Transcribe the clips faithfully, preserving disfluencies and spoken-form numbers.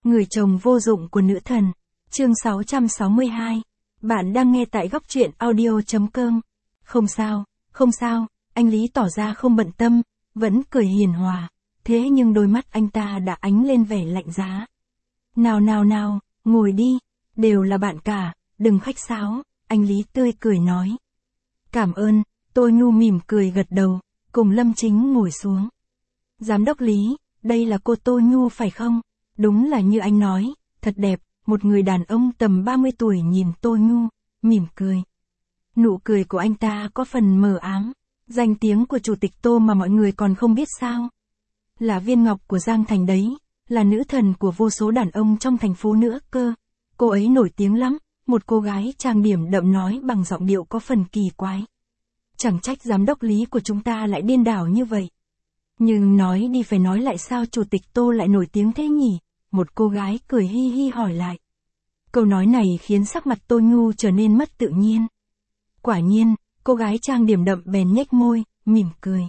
Người chồng vô dụng của nữ thần. Chương sáu trăm sáu mươi hai. Bạn đang nghe tại góc truyện audio.com. Không sao, không sao, anh Lý tỏ ra không bận tâm, vẫn cười hiền hòa. Thế nhưng đôi mắt anh ta đã ánh lên vẻ lạnh giá. Nào nào nào, ngồi đi, đều là bạn cả, đừng khách sáo, anh Lý tươi cười nói. Cảm ơn, tôi nhu mỉm cười gật đầu, cùng Lâm Chính ngồi xuống. Giám đốc Lý, đây là cô Tô Nhu phải không? Đúng là như anh nói, thật đẹp, một người đàn ông tầm ba mươi tuổi nhìn Tô Nhu, mỉm cười. Nụ cười của anh ta có phần mờ ám, danh tiếng của chủ tịch Tô mà mọi người còn không biết sao. Là viên ngọc của Giang Thành đấy, là nữ thần của vô số đàn ông trong thành phố nữa cơ. Cô ấy nổi tiếng lắm, một cô gái trang điểm đậm nói bằng giọng điệu có phần kỳ quái. Chẳng trách giám đốc Lý của chúng ta lại điên đảo như vậy. Nhưng nói đi phải nói lại sao chủ tịch Tô lại nổi tiếng thế nhỉ? Một cô gái cười hi hi hỏi lại. Câu nói này khiến sắc mặt Tô Nhu trở nên mất tự nhiên. Quả nhiên, cô gái trang điểm đậm bèn nhếch môi, mỉm cười.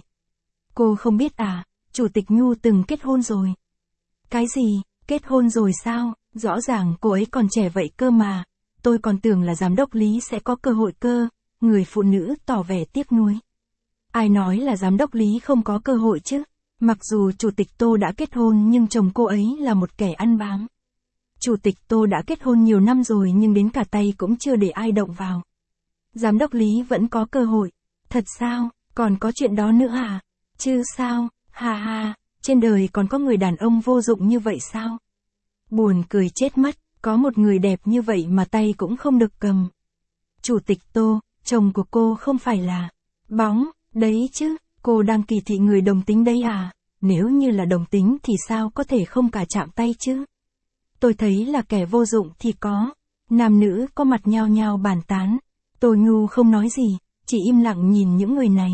Cô không biết à, chủ tịch Nhu từng kết hôn rồi. Cái gì, kết hôn rồi sao? Rõ ràng cô ấy còn trẻ vậy cơ mà. Tôi còn tưởng là giám đốc Lý sẽ có cơ hội cơ. Người phụ nữ tỏ vẻ tiếc nuối. Ai nói là giám đốc Lý không có cơ hội chứ? Mặc dù chủ tịch Tô đã kết hôn nhưng chồng cô ấy là một kẻ ăn bám. Chủ tịch Tô đã kết hôn nhiều năm rồi nhưng đến cả tay cũng chưa để ai động vào. Giám đốc Lý vẫn có cơ hội. Thật sao, còn có chuyện đó nữa à? Chứ sao, ha ha, trên đời còn có người đàn ông vô dụng như vậy sao? Buồn cười chết mất, có một người đẹp như vậy mà tay cũng không được cầm. Chủ tịch Tô, chồng của cô không phải là bóng, đấy chứ, cô đang kỳ thị người đồng tính đấy à? Nếu như là đồng tính thì sao có thể không cả chạm tay chứ? Tôi thấy là kẻ vô dụng thì có. Nam nữ có mặt nhao nhao bàn tán. Tô Nhu không nói gì, chỉ im lặng nhìn những người này.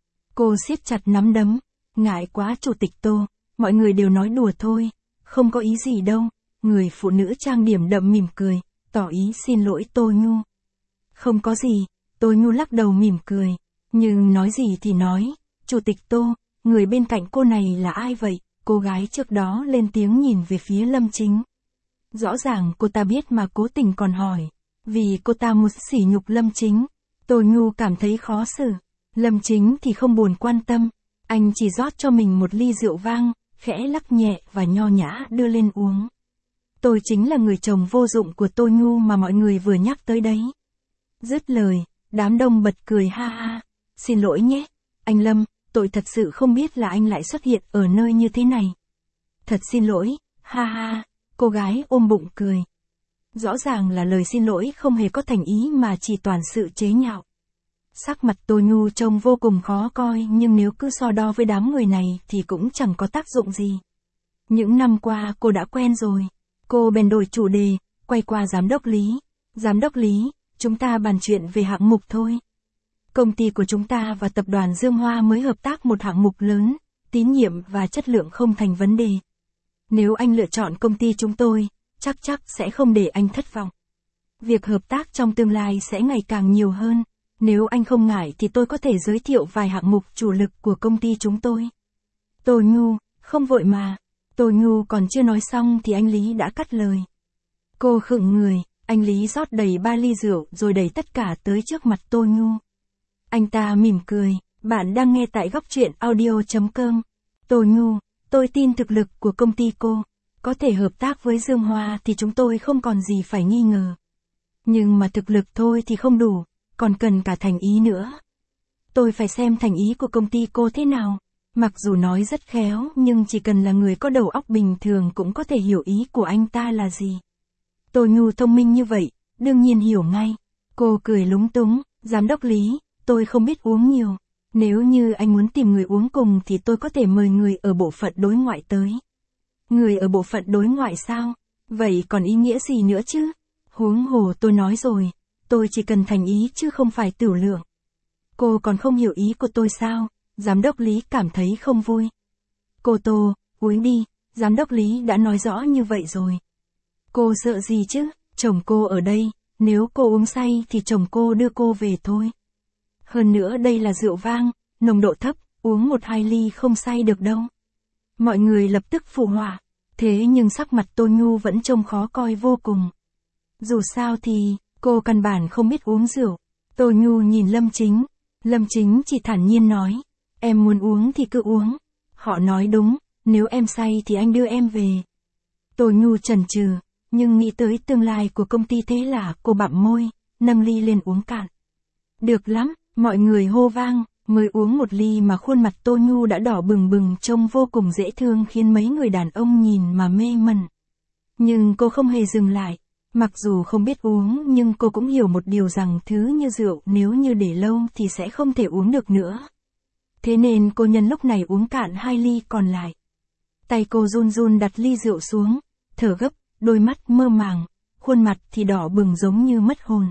Cô siết chặt nắm đấm. Ngại quá chủ tịch Tô, mọi người đều nói đùa thôi, không có ý gì đâu. Người phụ nữ trang điểm đậm mỉm cười, tỏ ý xin lỗi Tô Nhu. Không có gì, Tô Nhu lắc đầu mỉm cười. Nhưng nói gì thì nói, chủ tịch Tô, người bên cạnh cô này là ai vậy? Cô gái trước đó lên tiếng nhìn về phía Lâm Chính. Rõ ràng cô ta biết mà cố tình còn hỏi. Vì cô ta muốn sỉ nhục Lâm Chính. Tô Nhu cảm thấy khó xử. Lâm Chính thì không buồn quan tâm. Anh chỉ rót cho mình một ly rượu vang, khẽ lắc nhẹ và nho nhã đưa lên uống. Tôi chính là người chồng vô dụng của Tô Nhu mà mọi người vừa nhắc tới đấy. Dứt lời, đám đông bật cười ha ha. Xin lỗi nhé, anh Lâm, tôi thật sự không biết là anh lại xuất hiện ở nơi như thế này. Thật xin lỗi, ha ha, cô gái ôm bụng cười. Rõ ràng là lời xin lỗi không hề có thành ý mà chỉ toàn sự chế nhạo. Sắc mặt Tô Nhu trông vô cùng khó coi nhưng nếu cứ so đo với đám người này thì cũng chẳng có tác dụng gì. Những năm qua cô đã quen rồi. Cô bèn đổi chủ đề, quay qua giám đốc Lý. Giám đốc Lý, chúng ta bàn chuyện về hạng mục thôi. Công ty của chúng ta và tập đoàn Dương Hoa mới hợp tác một hạng mục lớn, tín nhiệm và chất lượng không thành vấn đề. Nếu anh lựa chọn công ty chúng tôi, chắc chắc sẽ không để anh thất vọng. Việc hợp tác trong tương lai sẽ ngày càng nhiều hơn. Nếu anh không ngại thì tôi có thể giới thiệu vài hạng mục chủ lực của công ty chúng tôi. Tô Nhu, không vội mà. Tô Nhu còn chưa nói xong thì anh Lý đã cắt lời. Cô khựng người, anh Lý rót đầy ba ly rượu rồi đẩy tất cả tới trước mặt Tô Nhu. Anh ta mỉm cười, bạn đang nghe tại góc truyện audio.com. Tô Nhu, tôi tin thực lực của công ty cô. Có thể hợp tác với Dương Hoa thì chúng tôi không còn gì phải nghi ngờ. Nhưng mà thực lực thôi thì không đủ, còn cần cả thành ý nữa. Tôi phải xem thành ý của công ty cô thế nào. Mặc dù nói rất khéo nhưng chỉ cần là người có đầu óc bình thường cũng có thể hiểu ý của anh ta là gì. Tô Nhu thông minh như vậy, đương nhiên hiểu ngay. Cô cười lúng túng, giám đốc Lý, tôi không biết uống nhiều. Nếu như anh muốn tìm người uống cùng thì tôi có thể mời người ở bộ phận đối ngoại tới. Người ở bộ phận đối ngoại sao? Vậy còn ý nghĩa gì nữa chứ? Huống hồ tôi nói rồi, tôi chỉ cần thành ý chứ không phải tửu lượng. Cô còn không hiểu ý của tôi sao? Giám đốc Lý cảm thấy không vui. Cô Tô, uống đi, giám đốc Lý đã nói rõ như vậy rồi. Cô sợ gì chứ, chồng cô ở đây, nếu cô uống say thì chồng cô đưa cô về thôi. Hơn nữa đây là rượu vang, nồng độ thấp, uống một hai ly không say được đâu. Mọi người lập tức phụ họa. Thế nhưng sắc mặt Tô Nhu vẫn trông khó coi vô cùng. Dù sao thì, cô căn bản không biết uống rượu. Tô Nhu nhìn Lâm Chính. Lâm Chính chỉ thản nhiên nói. Em muốn uống thì cứ uống. Họ nói đúng, nếu em say thì anh đưa em về. Tô Nhu chần chừ, nhưng nghĩ tới tương lai của công ty thế là cô bặm môi, nâng ly lên uống cạn. Được lắm, mọi người hô vang, mới uống một ly mà khuôn mặt Tô Nhu đã đỏ bừng bừng trông vô cùng dễ thương khiến mấy người đàn ông nhìn mà mê mẩn. Nhưng cô không hề dừng lại. Mặc dù không biết uống nhưng cô cũng hiểu một điều rằng thứ như rượu nếu như để lâu thì sẽ không thể uống được nữa. Thế nên cô nhân lúc này uống cạn hai ly còn lại. Tay cô run run đặt ly rượu xuống, thở gấp, đôi mắt mơ màng, khuôn mặt thì đỏ bừng giống như mất hồn.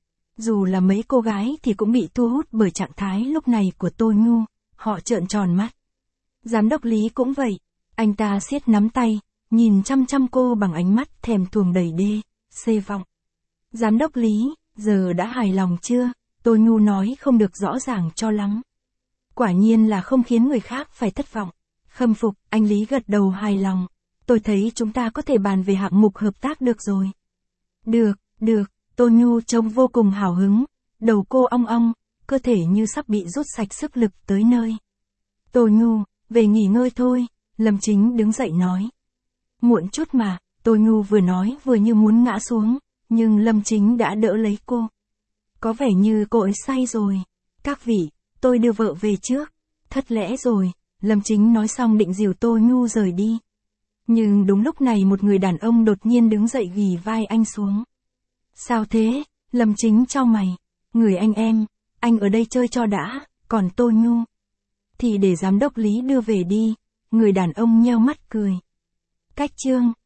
Dù là mấy cô gái thì cũng bị thu hút bởi trạng thái lúc này của Tô Nhu, họ trợn tròn mắt. Giám đốc Lý cũng vậy, anh ta siết nắm tay, nhìn chăm chăm cô bằng ánh mắt thèm thuồng đầy đê, xê vọng. Giám đốc Lý, giờ đã hài lòng chưa? Tô Nhu nói không được rõ ràng cho lắm. Quả nhiên là không khiến người khác phải thất vọng. Khâm phục, anh Lý gật đầu hài lòng. Tôi thấy chúng ta có thể bàn về hạng mục hợp tác được rồi. Được, được, Tô Nhu trông vô cùng hào hứng. Đầu cô ong ong, cơ thể như sắp bị rút sạch sức lực tới nơi. Tô Nhu, về nghỉ ngơi thôi, Lâm Chính đứng dậy nói. Muộn chút mà, Tô Nhu vừa nói vừa như muốn ngã xuống, nhưng Lâm Chính đã đỡ lấy cô. Có vẻ như cô ấy say rồi. Các vị, tôi đưa vợ về trước. Thất lễ rồi, Lâm Chính nói xong định dìu Tô Nhu rời đi. Nhưng đúng lúc này một người đàn ông đột nhiên đứng dậy ghì vai anh xuống. Sao thế? Lâm Chính chau mày. Người anh em, anh ở đây chơi cho đã, còn Tô Nhu thì để giám đốc Lý đưa về đi. Người đàn ông nheo mắt cười. Cách chương